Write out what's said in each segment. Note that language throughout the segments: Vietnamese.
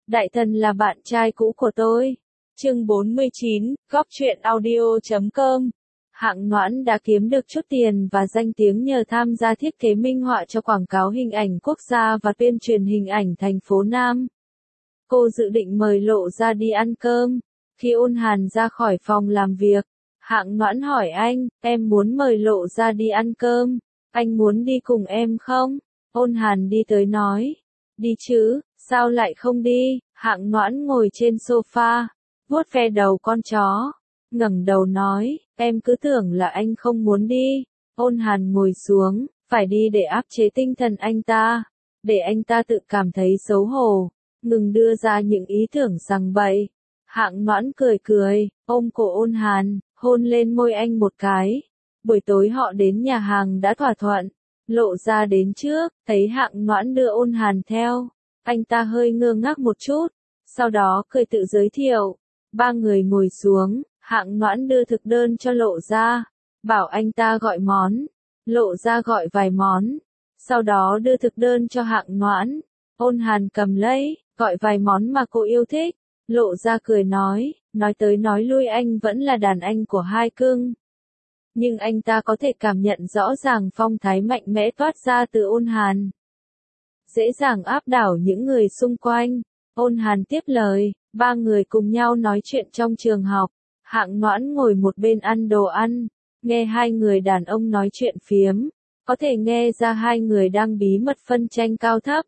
Đại thần là bạn trai cũ của tôi. Chương 49, Góc truyện audio.com. Hạng Noãn đã kiếm được chút tiền và danh tiếng nhờ tham gia thiết kế minh họa cho quảng cáo hình ảnh quốc gia và tuyên truyền hình ảnh thành phố Nam. Cô dự định mời Lộ Gia đi ăn cơm. Khi Ôn Hàn ra khỏi phòng làm việc, Hạng Noãn hỏi anh, em muốn mời Lộ Gia đi ăn cơm, anh muốn đi cùng em không? Ôn Hàn đi tới nói, đi chứ, sao lại không đi? Hạng Noãn ngồi trên sofa, vuốt ve đầu con chó, ngẩng đầu nói, em cứ tưởng là anh không muốn đi. Ôn Hàn ngồi xuống, phải đi để áp chế tinh thần anh ta, để anh ta tự cảm thấy xấu hổ, ngừng đưa ra những ý tưởng rằng bậy. Hạng Noãn cười cười, ôm cổ Ôn Hàn, hôn lên môi anh một cái. Buổi tối họ đến nhà hàng đã thỏa thuận. Lộ Gia đến trước, thấy Hạng Noãn đưa Ôn Hàn theo. Anh ta hơi ngơ ngác một chút, sau đó cười tự giới thiệu. Ba người ngồi xuống, Hạng Noãn đưa thực đơn cho Lộ Gia, bảo anh ta gọi món. Lộ Gia gọi vài món, sau đó đưa thực đơn cho Hạng Noãn. Ôn Hàn cầm lấy, gọi vài món mà cô yêu thích. Lộ Gia cười nói tới nói lui anh vẫn là đàn anh của hai cưng. Nhưng anh ta có thể cảm nhận rõ ràng phong thái mạnh mẽ toát ra từ Ôn Hàn, dễ dàng áp đảo những người xung quanh. Ôn Hàn tiếp lời, ba người cùng nhau nói chuyện trong trường học. Hạng Noãn ngồi một bên ăn đồ ăn, nghe hai người đàn ông nói chuyện phiếm, có thể nghe ra hai người đang bí mật phân tranh cao thấp.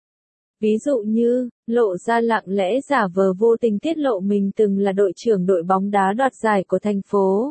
Ví dụ như, Lộ Gia lặng lẽ giả vờ vô tình tiết lộ mình từng là đội trưởng đội bóng đá đoạt giải của thành phố.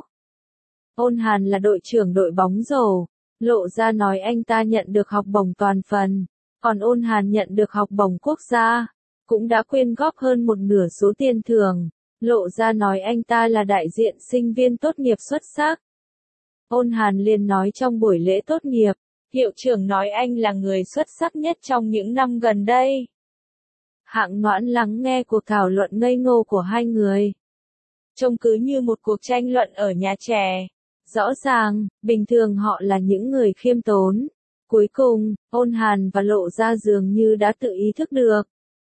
Ôn Hàn là đội trưởng đội bóng rổ. Lộ Gia nói anh ta nhận được học bổng toàn phần, còn Ôn Hàn nhận được học bổng quốc gia, cũng đã quyên góp hơn một nửa số tiền thưởng. Lộ Gia nói anh ta là đại diện sinh viên tốt nghiệp xuất sắc. Ôn Hàn liền nói trong buổi lễ tốt nghiệp, hiệu trưởng nói anh là người xuất sắc nhất trong những năm gần đây. Hạng Noãn lắng nghe cuộc thảo luận ngây ngô của hai người, trông cứ như một cuộc tranh luận ở nhà trẻ. Rõ ràng, bình thường họ là những người khiêm tốn. Cuối cùng, Ôn Hàn và Lộ Gia dường như đã tự ý thức được.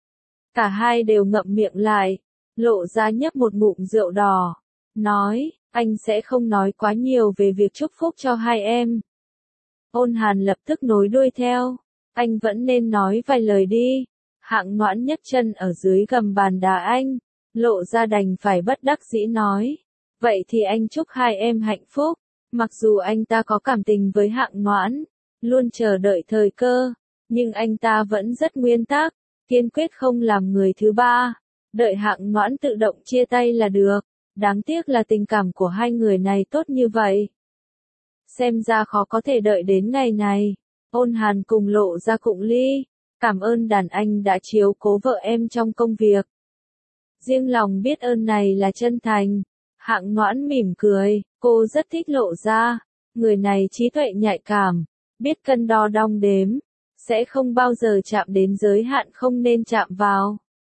Cả hai đều ngậm miệng lại. Lộ Gia nhấp một ngụm rượu đỏ, nói, anh sẽ không nói quá nhiều về việc chúc phúc cho hai em. Ôn Hàn lập tức nối đuôi theo, anh vẫn nên nói vài lời đi. Hạng Noãn nhấc chân ở dưới gầm bàn đá anh. Lộ Gia đành phải bất đắc dĩ nói, vậy thì anh chúc hai em hạnh phúc. Mặc dù anh ta có cảm tình với Hạng Noãn, luôn chờ đợi thời cơ, nhưng anh ta vẫn rất nguyên tắc, kiên quyết không làm người thứ ba, đợi Hạng Noãn tự động chia tay là được. Đáng tiếc là tình cảm của hai người này tốt như vậy. Xem ra khó có thể đợi đến ngày này. Ôn Hàn cùng Lộ Gia cụng ly, cảm ơn đàn anh đã chiếu cố vợ em trong công việc. Riêng lòng biết ơn này là chân thành. Hạng Noãn mỉm cười, cô rất thích Lộ Gia, người này trí tuệ nhạy cảm, biết cân đo đong đếm, sẽ không bao giờ chạm đến giới hạn không nên chạm vào.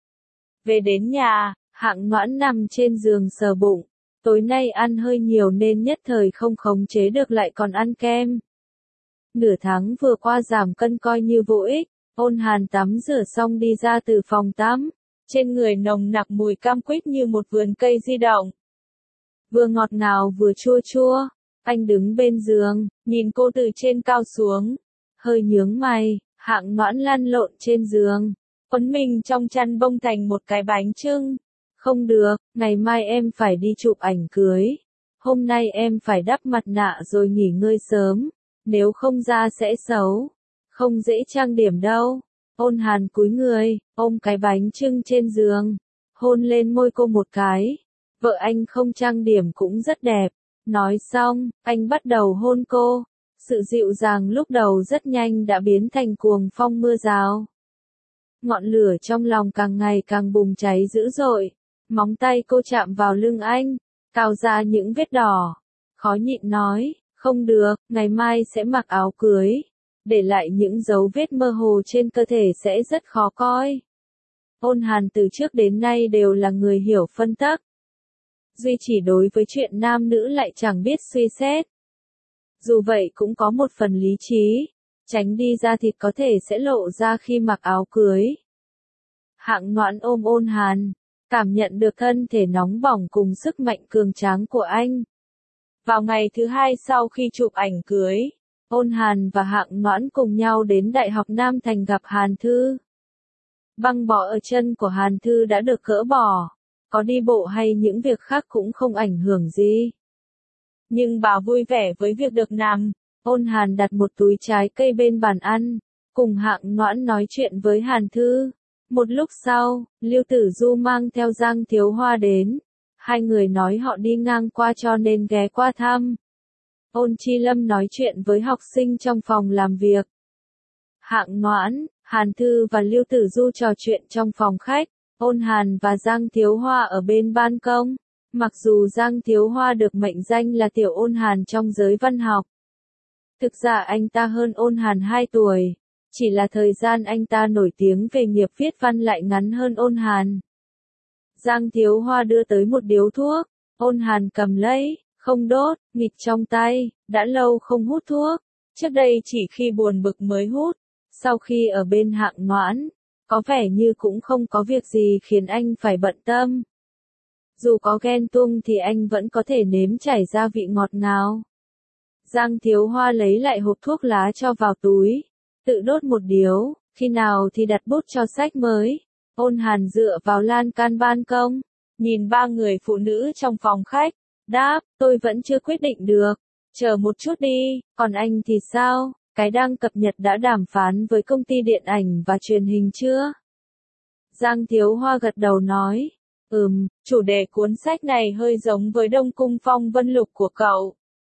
Về đến nhà, Hạng Noãn nằm trên giường sờ bụng, tối nay ăn hơi nhiều nên nhất thời không khống chế được lại còn ăn kem. Nửa tháng vừa qua giảm cân coi như vô ích. Ôn Hàn tắm rửa xong đi ra từ phòng tắm, trên người nồng nặc mùi cam quýt như một vườn cây di động. Vừa ngọt ngào vừa chua chua. Anh đứng bên giường, nhìn cô từ trên cao xuống, hơi nhướng mày. Hạng Noãn lăn lộn trên giường, quấn mình trong chăn bông thành một cái bánh chưng. Không được, ngày mai em phải đi chụp ảnh cưới. Hôm nay em phải đắp mặt nạ rồi nghỉ ngơi sớm, nếu không da sẽ xấu, không dễ trang điểm đâu. Ôn Hàn cúi người, ôm cái bánh chưng trên giường, hôn lên môi cô một cái. Vợ anh không trang điểm cũng rất đẹp. Nói xong, anh bắt đầu hôn cô. Sự dịu dàng lúc đầu rất nhanh đã biến thành cuồng phong mưa rào. Ngọn lửa trong lòng càng ngày càng bùng cháy dữ dội. Móng tay cô chạm vào lưng anh, cào ra những vết đỏ. Khó nhịn nói, không được, ngày mai sẽ mặc áo cưới. Để lại những dấu vết mơ hồ trên cơ thể sẽ rất khó coi. Ôn Hàn từ trước đến nay đều là người hiểu phân tắc. Duy chỉ đối với chuyện nam nữ lại chẳng biết suy xét. Dù vậy cũng có một phần lý trí, tránh đi da thịt có thể sẽ lộ ra khi mặc áo cưới. Hạng Noãn ôm Ôn Hàn, cảm nhận được thân thể nóng bỏng cùng sức mạnh cường tráng của anh. Vào ngày thứ hai sau khi chụp ảnh cưới, Ôn Hàn và Hạng Noãn cùng nhau đến Đại học Nam Thành gặp Hàn Thư. Băng bó ở chân của Hàn Thư đã được gỡ bỏ, có đi bộ hay những việc khác cũng không ảnh hưởng gì. Nhưng bà vui vẻ với việc được nằm. Ôn Hàn đặt một túi trái cây bên bàn ăn, cùng Hạng Noãn nói chuyện với Hàn Thư. Một lúc sau, Lưu Tử Du mang theo Giang Thiếu Hoa đến. Hai người nói họ đi ngang qua cho nên ghé qua thăm. Ôn Chi Lâm nói chuyện với học sinh trong phòng làm việc. Hạng Noãn, Hàn Thư và Lưu Tử Du trò chuyện trong phòng khách. Ôn Hàn và Giang Thiếu Hoa ở bên ban công. Mặc dù Giang Thiếu Hoa được mệnh danh là tiểu Ôn Hàn trong giới văn học. Thực ra anh ta hơn Ôn Hàn 2 tuổi. Chỉ là thời gian anh ta nổi tiếng về nghiệp viết văn lại ngắn hơn Ôn Hàn. Giang Thiếu Hoa đưa tới một điếu thuốc. Ôn Hàn cầm lấy, không đốt, nghịch trong tay. Đã lâu không hút thuốc. Trước đây chỉ khi buồn bực mới hút. Sau khi ở bên Hạng Noãn, có vẻ như cũng không có việc gì khiến anh phải bận tâm. Dù có ghen tuông thì anh vẫn có thể nếm trải gia vị ngọt ngào. Giang Thiếu Hoa lấy lại hộp thuốc lá cho vào túi, tự đốt một điếu, khi nào thì đặt bút cho sách mới. Ôn Hàn dựa vào lan can ban công, nhìn ba người phụ nữ trong phòng khách, đáp, tôi vẫn chưa quyết định được, chờ một chút đi, còn anh thì sao, cái đang cập nhật đã đàm phán với công ty điện ảnh và truyền hình chưa? Giang Thiếu Hoa gật đầu nói, chủ đề cuốn sách này hơi giống với Đông Cung Phong Vân Lục của cậu.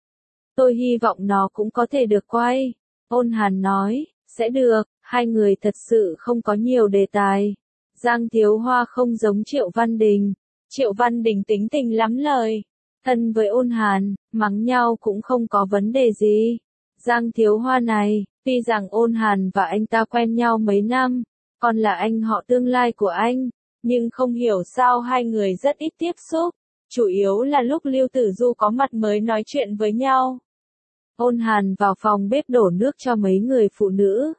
Tôi hy vọng nó cũng có thể được quay. Ôn Hàn nói, sẽ được, hai người thật sự không có nhiều đề tài. Giang Thiếu Hoa không giống Triệu Văn Đình. Triệu Văn Đình tính tình lắm lời. Thân với Ôn Hàn, mắng nhau cũng không có vấn đề gì. Giang Thiếu Hoa này, tuy rằng Ôn Hàn và anh ta quen nhau mấy năm, còn là anh họ tương lai của anh, nhưng không hiểu sao hai người rất ít tiếp xúc. Chủ yếu là lúc Lưu Tử Du có mặt mới nói chuyện với nhau. Ôn Hàn vào phòng bếp đổ nước cho mấy người phụ nữ.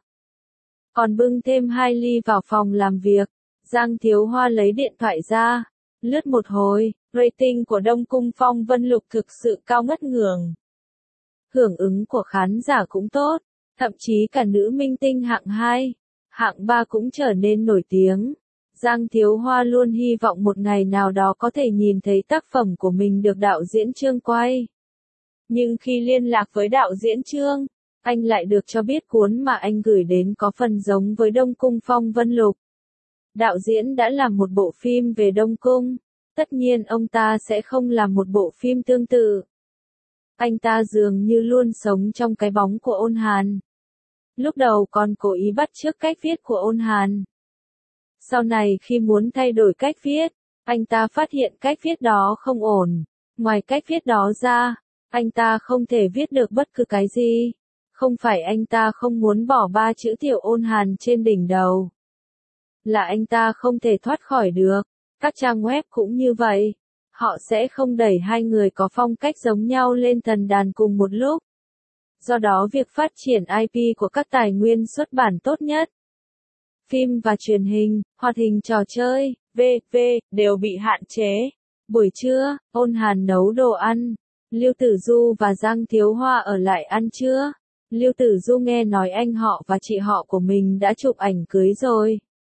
Còn bưng thêm 2 ly vào phòng làm việc. Giang Thiếu Hoa lấy điện thoại ra. Lướt một hồi, rating của Đông Cung Phong Vân Lục thực sự cao ngất ngường. Hưởng ứng của khán giả cũng tốt. Thậm chí cả nữ minh tinh hạng 2, hạng 3 cũng trở nên nổi tiếng. Giang Thiếu Hoa luôn hy vọng một ngày nào đó có thể nhìn thấy tác phẩm của mình được đạo diễn Trương quay. Nhưng khi liên lạc với đạo diễn Trương, anh lại được cho biết cuốn mà anh gửi đến có phần giống với Đông Cung Phong Vân Lục. Đạo diễn đã làm một bộ phim về Đông Cung, tất nhiên ông ta sẽ không làm một bộ phim tương tự. Anh ta dường như luôn sống trong cái bóng của Ôn Hàn. Lúc đầu còn cố ý bắt chước cách viết của Ôn Hàn. Sau này khi muốn thay đổi cách viết, anh ta phát hiện cách viết đó không ổn. Ngoài cách viết đó ra, anh ta không thể viết được bất cứ cái gì. Không phải anh ta không muốn bỏ 3 chữ tiểu Ôn Hàn trên đỉnh đầu. Là anh ta không thể thoát khỏi được. Các trang web cũng như vậy. Họ sẽ không đẩy hai người có phong cách giống nhau lên thần đàn cùng một lúc. Do đó việc phát triển IP của các tài nguyên xuất bản tốt nhất, phim và truyền hình, hoạt hình trò chơi, v.v. đều bị hạn chế. Buổi trưa, Ôn Hàn nấu đồ ăn. Lưu Tử Du và Giang Thiếu Hoa ở lại ăn trưa. Lưu Tử Du nghe nói anh họ và chị họ của mình đã chụp ảnh cưới rồi.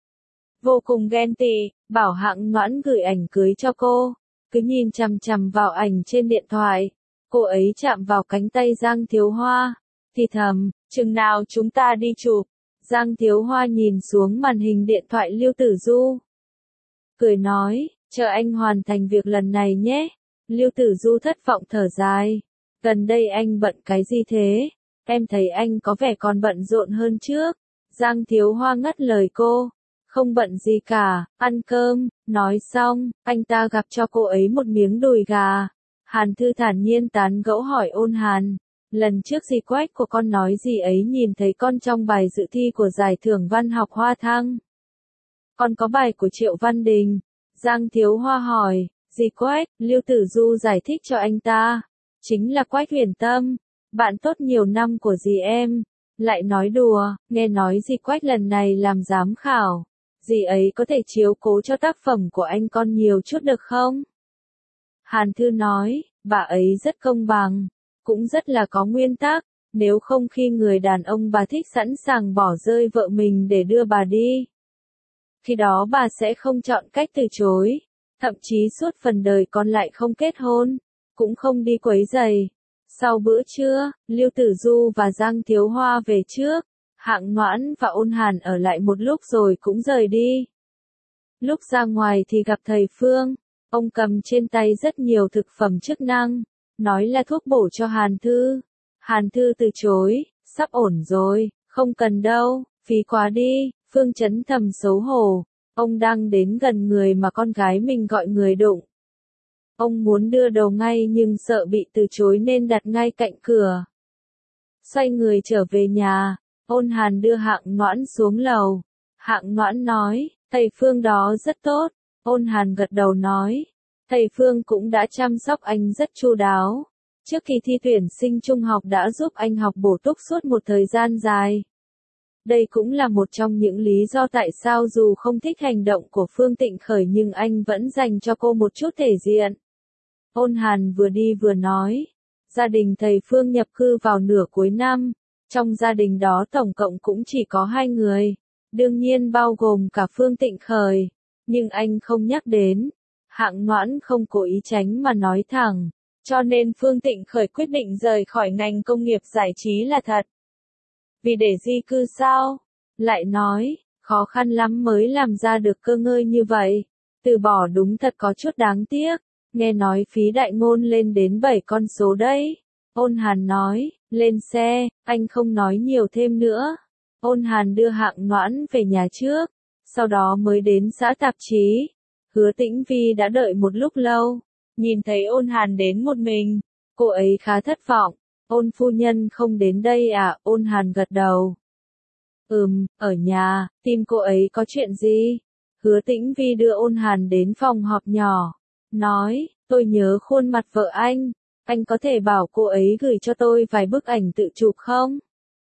Vô cùng ghen tị, bảo Hạng Noãn gửi ảnh cưới cho cô. Cứ nhìn chằm chằm vào ảnh trên điện thoại. Cô ấy chạm vào cánh tay Giang Thiếu Hoa. Thì thầm, chừng nào chúng ta đi chụp. Giang Thiếu Hoa nhìn xuống màn hình điện thoại Lưu Tử Du. Cười nói, chờ anh hoàn thành việc lần này nhé. Lưu Tử Du thất vọng thở dài. Gần đây anh bận cái gì thế? Em thấy anh có vẻ còn bận rộn hơn trước. Giang Thiếu Hoa ngắt lời cô. Không bận gì cả, ăn cơm. Nói xong, anh ta gặp cho cô ấy một miếng đùi gà. Hàn Thư thản nhiên tán gẫu hỏi Ôn Hàn. Lần trước dì Quách của con nói gì ấy nhìn thấy con trong bài dự thi của giải thưởng văn học Hoa Thăng. Con có bài của Triệu Văn Đình. Giang Thiếu Hoa hỏi, dì Quách, Lưu Tử Du giải thích cho anh ta. Chính là Quách Huyền Tâm, bạn tốt nhiều năm của dì em. Lại nói đùa, nghe nói dì Quách lần này làm giám khảo. dì ấy có thể chiếu cố cho tác phẩm của anh con nhiều chút được không? Hàn Thư nói, bà ấy rất công bằng, cũng rất là có nguyên tắc, nếu không khi người đàn ông bà thích sẵn sàng bỏ rơi vợ mình để đưa bà đi. Khi đó bà sẽ không chọn cách từ chối, thậm chí suốt phần đời còn lại không kết hôn, cũng không đi quấy rầy. Sau bữa trưa, Lưu Tử Du và Giang Thiếu Hoa về trước, Hạng Noãn và Ôn Hàn ở lại một lúc rồi cũng rời đi. Lúc ra ngoài thì gặp thầy Phương, ông cầm trên tay rất nhiều thực phẩm chức năng, nói là thuốc bổ cho Hàn Thư. Hàn Thư từ chối, sắp ổn rồi, không cần đâu, phí quá đi. Phương Chấn thầm xấu hổ, ông đang đến gần người mà con gái mình gọi người đụng. Ông muốn đưa đầu ngay nhưng sợ bị từ chối nên đặt ngay cạnh cửa. Xoay người trở về nhà, Ôn Hàn đưa Hạng Noãn xuống lầu. Hạng Noãn nói, thầy Phương đó rất tốt. Ôn Hàn gật đầu nói, thầy Phương cũng đã chăm sóc anh rất chu đáo. Trước khi thi tuyển sinh trung học đã giúp anh học bổ túc suốt một thời gian dài. Đây cũng là một trong những lý do tại sao dù không thích hành động của Phương Tịnh Khởi nhưng anh vẫn dành cho cô một chút thể diện. Ôn Hàn vừa đi vừa nói, gia đình thầy Phương nhập cư vào nửa cuối năm, trong gia đình đó tổng cộng cũng chỉ có 2 người, đương nhiên bao gồm cả Phương Tịnh Khởi, nhưng anh không nhắc đến. Hạng Noãn không cố ý tránh mà nói thẳng, cho nên Phương Tịnh Khởi quyết định rời khỏi ngành công nghiệp giải trí là thật. Vì để di cư sao? Lại nói, khó khăn lắm mới làm ra được cơ ngơi như vậy. Từ bỏ đúng thật có chút đáng tiếc. Nghe nói phí đại ngôn lên đến 7 con số đấy. Ôn Hàn nói, lên xe, anh không nói nhiều thêm nữa. Ôn Hàn đưa Hạng Noãn về nhà trước, sau đó mới đến xã tạp chí. Hứa Tĩnh Vi đã đợi một lúc lâu, nhìn thấy Ôn Hàn đến một mình, cô ấy khá thất vọng. Ôn phu nhân không đến đây à? Ôn Hàn gật đầu. Ở nhà, tìm cô ấy có chuyện gì? Hứa Tĩnh Vi đưa Ôn Hàn đến phòng họp nhỏ, nói, tôi nhớ khuôn mặt vợ anh có thể bảo cô ấy gửi cho tôi vài bức ảnh tự chụp không?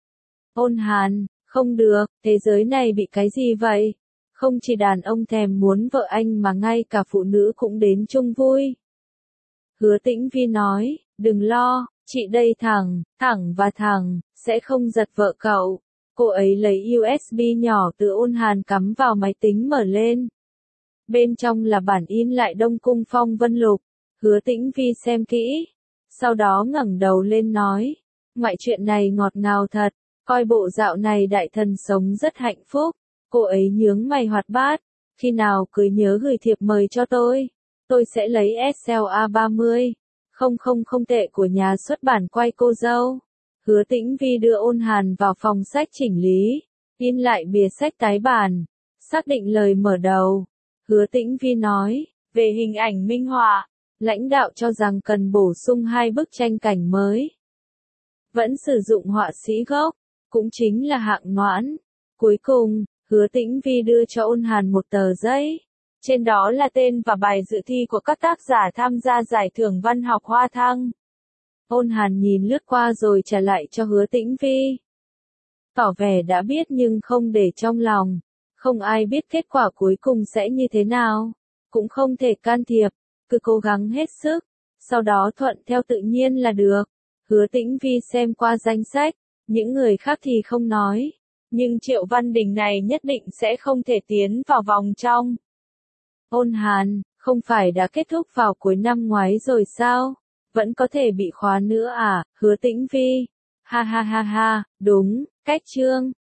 Ôn Hàn, không được, thế giới này bị cái gì vậy? Không chỉ đàn ông thèm muốn vợ anh mà ngay cả phụ nữ cũng đến chung vui. Hứa Tĩnh Vi nói, đừng lo, chị đây thẳng và thẳng, sẽ không giật vợ cậu. Cô ấy lấy USB nhỏ từ Ôn Hàn cắm vào máy tính mở lên. Bên trong là bản in lại Đông Cung Phong Vân Lục. Hứa Tĩnh Vi xem kỹ, sau đó ngẩng đầu lên nói, ngoại chuyện này ngọt ngào thật, coi bộ dạo này đại thần sống rất hạnh phúc. Cô ấy nhướng mày hoạt bát, khi nào cưới nhớ gửi thiệp mời cho tôi sẽ lấy SLA 30. Không tệ của nhà xuất bản quay cô dâu. Hứa Tĩnh Vi đưa Ôn Hàn vào phòng sách chỉnh lý, in lại bìa sách tái bản, xác định lời mở đầu. Hứa Tĩnh Vi nói, về hình ảnh minh họa, lãnh đạo cho rằng cần bổ sung 2 bức tranh cảnh mới. Vẫn sử dụng họa sĩ gốc, cũng chính là Hạng Noãn. Cuối cùng, Hứa Tĩnh Vi đưa cho Ôn Hàn một tờ giấy. Trên đó là tên và bài dự thi của các tác giả tham gia giải thưởng văn học Hoa Thăng. Ôn Hàn nhìn lướt qua rồi trả lại cho Hứa Tĩnh Vi. Tỏ vẻ đã biết nhưng không để trong lòng. Không ai biết kết quả cuối cùng sẽ như thế nào. Cũng không thể can thiệp. Cứ cố gắng hết sức. Sau đó thuận theo tự nhiên là được. Hứa Tĩnh Vi xem qua danh sách. Những người khác thì không nói. Nhưng Triệu Văn Đình này nhất định sẽ không thể tiến vào vòng trong. Ôn Hàn, không phải đã kết thúc vào cuối năm ngoái rồi sao? Vẫn có thể bị khóa nữa à? Hứa Tĩnh Vi. Ha, đúng, cách chương.